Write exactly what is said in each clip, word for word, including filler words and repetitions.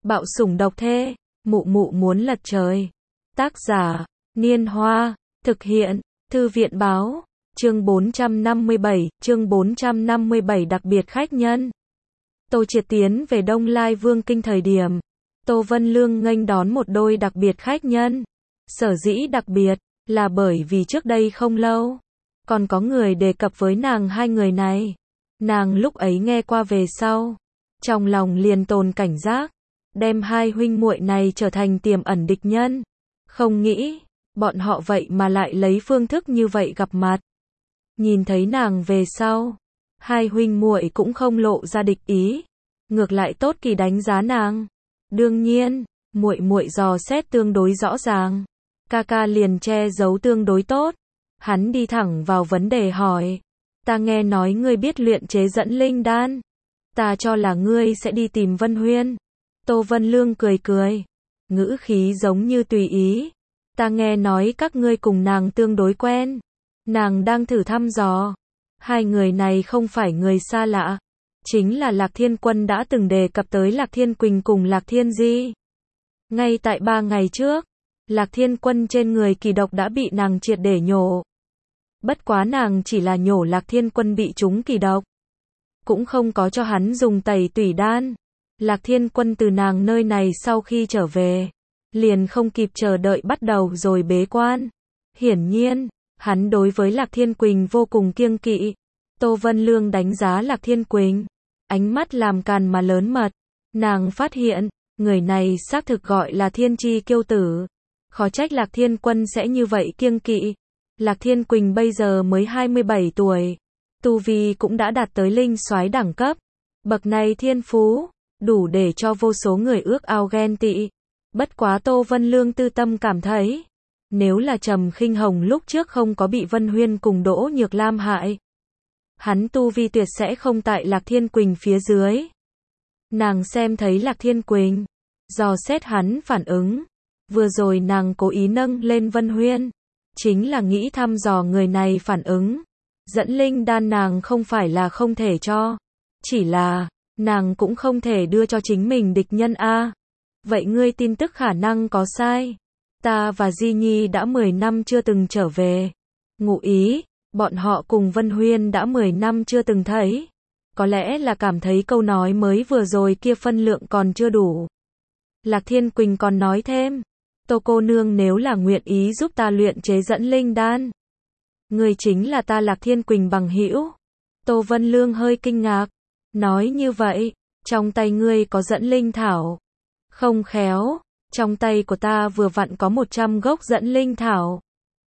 Bạo sủng độc thê, mụ mụ muốn lật trời. Tác giả, Niên Hoa, thực hiện, Thư viện báo, chương bốn trăm năm mươi bảy, chương bốn trăm năm mươi bảy đặc biệt khách nhân. Tô Triệt tiến về Đông Lai Vương Kinh thời điểm, Tô Vân Lương nghênh đón một đôi đặc biệt khách nhân. Sở dĩ đặc biệt, là bởi vì trước đây không lâu, còn có người đề cập với nàng hai người này. Nàng lúc ấy nghe qua về sau, trong lòng liền tồn cảnh giác, đem hai huynh muội này trở thành tiềm ẩn địch nhân. Không nghĩ, bọn họ vậy mà lại lấy phương thức như vậy gặp mặt. Nhìn thấy nàng về sau, hai huynh muội cũng không lộ ra địch ý, ngược lại tốt kỳ đánh giá nàng. Đương nhiên, muội muội dò xét tương đối rõ ràng, ca ca liền che giấu tương đối tốt. Hắn đi thẳng vào vấn đề hỏi, ta nghe nói ngươi biết luyện chế dẫn linh đan, ta cho là ngươi sẽ đi tìm Vân Huyên. Tô Vân Lương cười cười, ngữ khí giống như tùy ý, ta nghe nói các ngươi cùng nàng tương đối quen. Nàng đang thử thăm dò, hai người này không phải người xa lạ, chính là Lạc Thiên Quân đã từng đề cập tới Lạc Thiên Quỳnh cùng Lạc Thiên Di. Ngay tại ba ngày trước, Lạc Thiên Quân trên người kỳ độc đã bị nàng triệt để nhổ. Bất quá nàng chỉ là nhổ Lạc Thiên Quân bị trúng kỳ độc, cũng không có cho hắn dùng tẩy tủy đan. Lạc Thiên Quân từ nàng nơi này sau khi trở về, liền không kịp chờ đợi bắt đầu rồi bế quan. Hiển nhiên, hắn đối với Lạc Thiên Quỳnh vô cùng kiêng kỵ. Tô Vân Lương đánh giá Lạc Thiên Quỳnh, ánh mắt làm càn mà lớn mật. Nàng phát hiện, người này xác thực gọi là thiên chi kiêu tử. Khó trách Lạc Thiên Quân sẽ như vậy kiêng kỵ. Lạc Thiên Quỳnh bây giờ mới hai mươi bảy tuổi, tu vi cũng đã đạt tới linh soái đẳng cấp. Bậc này thiên phú, đủ để cho vô số người ước ao ghen tị. Bất quá Tô Vân Lương tư tâm cảm thấy, nếu là Trầm Khinh Hồng lúc trước không có bị Vân Huyên cùng Đỗ Nhược Lam hại, hắn tu vi tuyệt sẽ không tại Lạc Thiên Quỳnh phía dưới. Nàng xem thấy Lạc Thiên Quỳnh, dò xét hắn phản ứng. Vừa rồi nàng cố ý nâng lên Vân Huyên, chính là nghĩ thăm dò người này phản ứng. Dẫn linh đan nàng không phải là không thể cho, chỉ là, nàng cũng không thể đưa cho chính mình địch nhân a. Vậy ngươi tin tức khả năng có sai. Ta và Di Nhi đã mười năm chưa từng trở về. Ngụ ý, bọn họ cùng Vân Huyên đã mười năm chưa từng thấy. Có lẽ là cảm thấy câu nói mới vừa rồi kia phân lượng còn chưa đủ. Lạc Thiên Quỳnh còn nói thêm, Tô cô nương nếu là nguyện ý giúp ta luyện chế dẫn linh đan, người chính là ta Lạc Thiên Quỳnh bằng hữu. Tô Vân Lương hơi kinh ngạc, nói như vậy, trong tay ngươi có dẫn linh thảo. Không khéo, trong tay của ta vừa vặn có một trăm gốc dẫn linh thảo.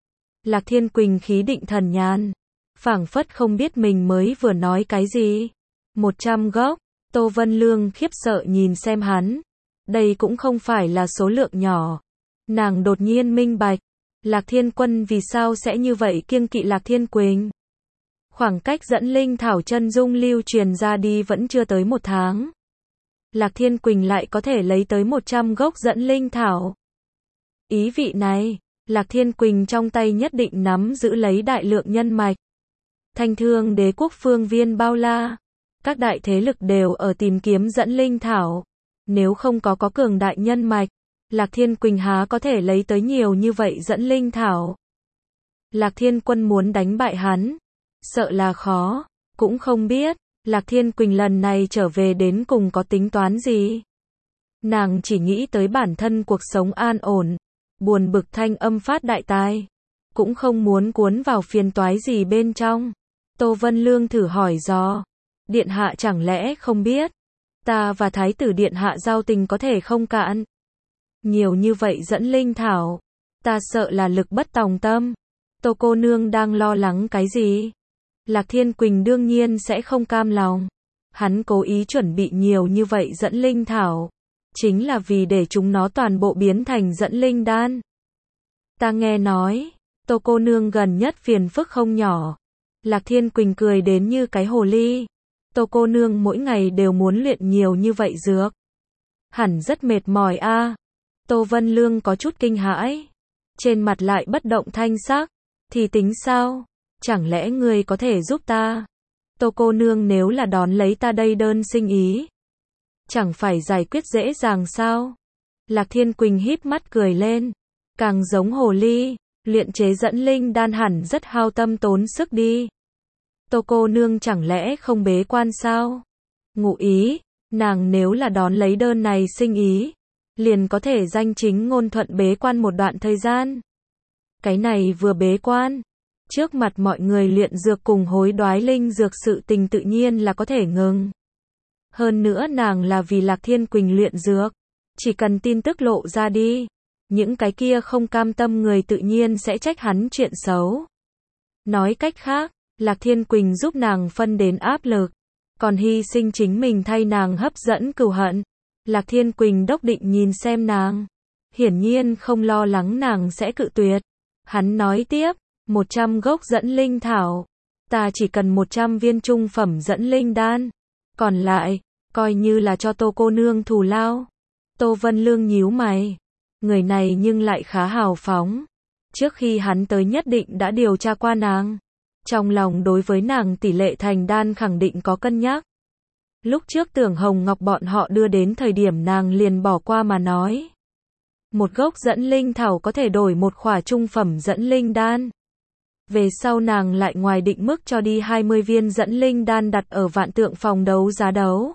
Lạc Thiên Quỳnh khí định thần nhàn, phảng phất không biết mình mới vừa nói cái gì. một trăm gốc, Tô Vân Lương khiếp sợ nhìn xem hắn. Đây cũng không phải là số lượng nhỏ. Nàng đột nhiên minh bạch, Lạc Thiên Quân vì sao sẽ như vậy kiêng kỵ Lạc Thiên Quỳnh. Khoảng cách dẫn linh thảo chân dung lưu truyền ra đi vẫn chưa tới một tháng. Lạc Thiên Quỳnh lại có thể lấy tới một trăm gốc dẫn linh thảo. Ý vị này, Lạc Thiên Quỳnh trong tay nhất định nắm giữ lấy đại lượng nhân mạch. Thanh Thương Đế quốc phương viên bao la, các đại thế lực đều ở tìm kiếm dẫn linh thảo. Nếu không có có cường đại nhân mạch, Lạc Thiên Quỳnh há có thể lấy tới nhiều như vậy dẫn linh thảo. Lạc Thiên Quân muốn đánh bại hắn, sợ là khó, cũng không biết Lạc Thiên Quỳnh lần này trở về đến cùng có tính toán gì. Nàng chỉ nghĩ tới bản thân cuộc sống an ổn, buồn bực thanh âm phát đại tài, cũng không muốn cuốn vào phiền toái gì bên trong. Tô Vân Lương thử hỏi dò, điện hạ chẳng lẽ không biết, ta và thái tử điện hạ giao tình có thể không cạn. Nhiều như vậy dẫn linh thảo, ta sợ là lực bất tòng tâm. Tô cô nương đang lo lắng cái gì? Lạc Thiên Quỳnh đương nhiên sẽ không cam lòng. Hắn cố ý chuẩn bị nhiều như vậy dẫn linh thảo, chính là vì để chúng nó toàn bộ biến thành dẫn linh đan. Ta nghe nói, Tô cô nương gần nhất phiền phức không nhỏ. Lạc Thiên Quỳnh cười đến như cái hồ ly. Tô cô nương mỗi ngày đều muốn luyện nhiều như vậy dược, hẳn rất mệt mỏi a. À. Tô Vân Lương có chút kinh hãi, trên mặt lại bất động thanh sắc. Thì tính sao? Chẳng lẽ ngươi có thể giúp ta? Tô cô nương nếu là đón lấy ta đây đơn sinh ý, chẳng phải giải quyết dễ dàng sao? Lạc Thiên Quỳnh híp mắt cười lên, càng giống hồ ly, luyện chế dẫn linh đan hẳn rất hao tâm tốn sức đi. Tô cô nương chẳng lẽ không bế quan sao? Ngụ ý, nàng nếu là đón lấy đơn này sinh ý, liền có thể danh chính ngôn thuận bế quan một đoạn thời gian. Cái này vừa bế quan, trước mặt mọi người luyện dược cùng hối đoái linh dược sự tình tự nhiên là có thể ngừng. Hơn nữa nàng là vì Lạc Thiên Quỳnh luyện dược, chỉ cần tin tức lộ ra đi, những cái kia không cam tâm người tự nhiên sẽ trách hắn chuyện xấu. Nói cách khác, Lạc Thiên Quỳnh giúp nàng phân đến áp lực, còn hy sinh chính mình thay nàng hấp dẫn cừu hận. Lạc Thiên Quỳnh đốc định nhìn xem nàng, hiển nhiên không lo lắng nàng sẽ cự tuyệt. Hắn nói tiếp, một trăm gốc dẫn linh thảo, ta chỉ cần một trăm viên trung phẩm dẫn linh đan, còn lại, coi như là cho Tô cô nương thù lao. Tô Vân Lương nhíu mày, người này nhưng lại khá hào phóng. Trước khi hắn tới nhất định đã điều tra qua nàng, trong lòng đối với nàng tỷ lệ thành đan khẳng định có cân nhắc. Lúc trước Tưởng Hồng Ngọc bọn họ đưa đến thời điểm nàng liền bỏ qua mà nói. Một gốc dẫn linh thảo có thể đổi một khỏa trung phẩm dẫn linh đan. Về sau nàng lại ngoài định mức cho đi hai mươi viên dẫn linh đan đặt ở vạn tượng phòng đấu giá đấu.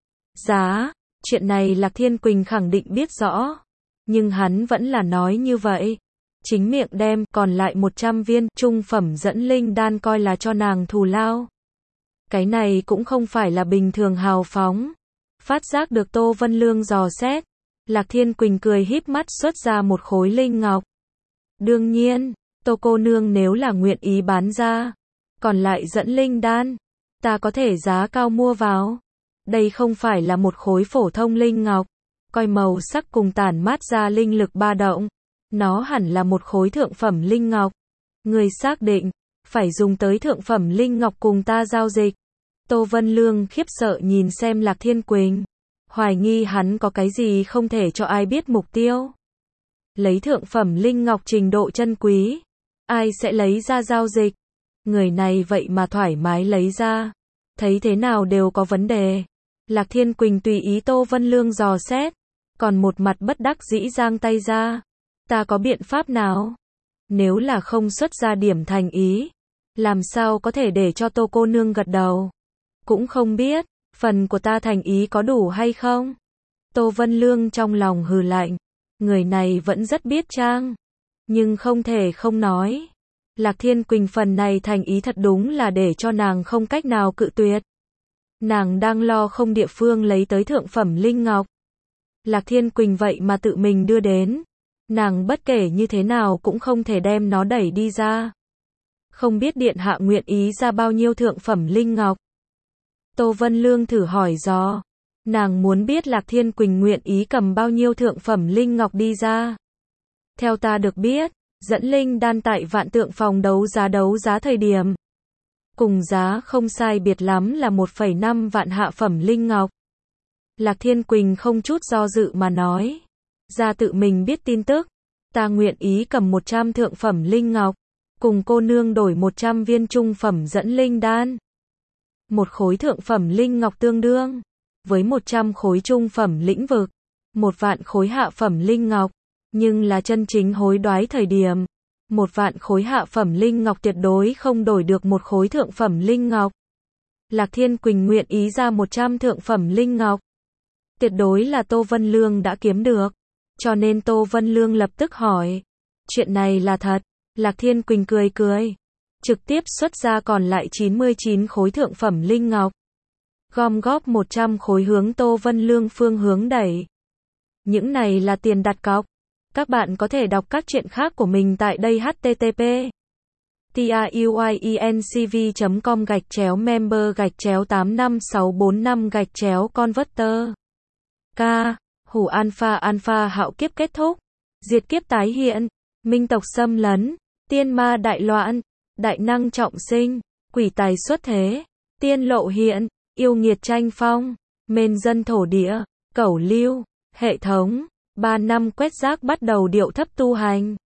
Giá, chuyện này Lạc Thiên Quỳnh khẳng định biết rõ. Nhưng hắn vẫn là nói như vậy. Chính miệng đem còn lại một trăm viên trung phẩm dẫn linh đan coi là cho nàng thù lao. Cái này cũng không phải là bình thường hào phóng. Phát giác được Tô Vân Lương dò xét, Lạc Thiên Quỳnh cười híp mắt xuất ra một khối linh ngọc. Đương nhiên, Tô cô nương nếu là nguyện ý bán ra, còn lại dẫn linh đan, ta có thể giá cao mua vào. Đây không phải là một khối phổ thông linh ngọc, coi màu sắc cùng tản mát ra linh lực ba động, nó hẳn là một khối thượng phẩm linh ngọc. Người xác định, phải dùng tới thượng phẩm linh ngọc cùng ta giao dịch. Tô Vân Lương khiếp sợ nhìn xem Lạc Thiên Quỳnh, hoài nghi hắn có cái gì không thể cho ai biết mục tiêu. Lấy thượng phẩm linh ngọc trình độ chân quý, ai sẽ lấy ra giao dịch? Người này vậy mà thoải mái lấy ra, thấy thế nào đều có vấn đề. Lạc Thiên Quỳnh tùy ý Tô Vân Lương dò xét, còn một mặt bất đắc dĩ giang tay ra. Ta có biện pháp nào? Nếu là không xuất ra điểm thành ý, làm sao có thể để cho Tô cô nương gật đầu? Cũng không biết, phần của ta thành ý có đủ hay không? Tô Vân Lương trong lòng hừ lạnh, người này vẫn rất biết trang, nhưng không thể không nói. Lạc Thiên Quỳnh phần này thành ý thật đúng là để cho nàng không cách nào cự tuyệt. Nàng đang lo không địa phương lấy tới thượng phẩm linh ngọc. Lạc Thiên Quỳnh vậy mà tự mình đưa đến. Nàng bất kể như thế nào cũng không thể đem nó đẩy đi ra. Không biết điện hạ nguyện ý ra bao nhiêu thượng phẩm linh ngọc? Tô Vân Lương thử hỏi dò. Nàng muốn biết Lạc Thiên Quỳnh nguyện ý cầm bao nhiêu thượng phẩm linh ngọc đi ra. Theo ta được biết, dẫn linh đan tại vạn tượng phòng đấu giá đấu giá thời điểm, cùng giá không sai biệt lắm là một phẩy năm vạn hạ phẩm linh ngọc. Lạc Thiên Quỳnh không chút do dự mà nói. Ra tự mình biết tin tức, ta nguyện ý cầm một trăm thượng phẩm linh ngọc, cùng cô nương đổi một trăm viên trung phẩm dẫn linh đan. Một khối thượng phẩm linh ngọc tương đương với một trăm khối trung phẩm lĩnh vực, một vạn khối hạ phẩm linh ngọc, nhưng là chân chính hối đoái thời điểm, một vạn khối hạ phẩm linh ngọc tuyệt đối không đổi được một khối thượng phẩm linh ngọc. Lạc Thiên Quỳnh nguyện ý ra một trăm thượng phẩm linh ngọc, tuyệt đối là Tô Vân Lương đã kiếm được. Cho nên Tô Vân Lương lập tức hỏi, chuyện này là thật? Lạc Thiên Quỳnh cười cười, trực tiếp xuất ra còn lại chín mươi chín khối thượng phẩm linh ngọc, gom góp một trăm khối hướng Tô Vân Lương phương hướng đẩy. Những này là tiền đặt cọc. Các bạn có thể đọc các chuyện khác của mình tại đây http truyencv chấm com gạch chéo member gạch chéo tám năm sáu bốn năm gạch chéo converter. K. Hủ alpha alpha hạo kiếp kết thúc, diệt kiếp tái hiện, minh tộc xâm lấn, tiên ma đại loạn, đại năng trọng sinh, quỷ tài xuất thế, tiên lộ hiện, yêu nghiệt tranh phong, mên dân thổ địa, cẩu lưu, hệ thống, ba năm quét rác bắt đầu điệu thấp tu hành.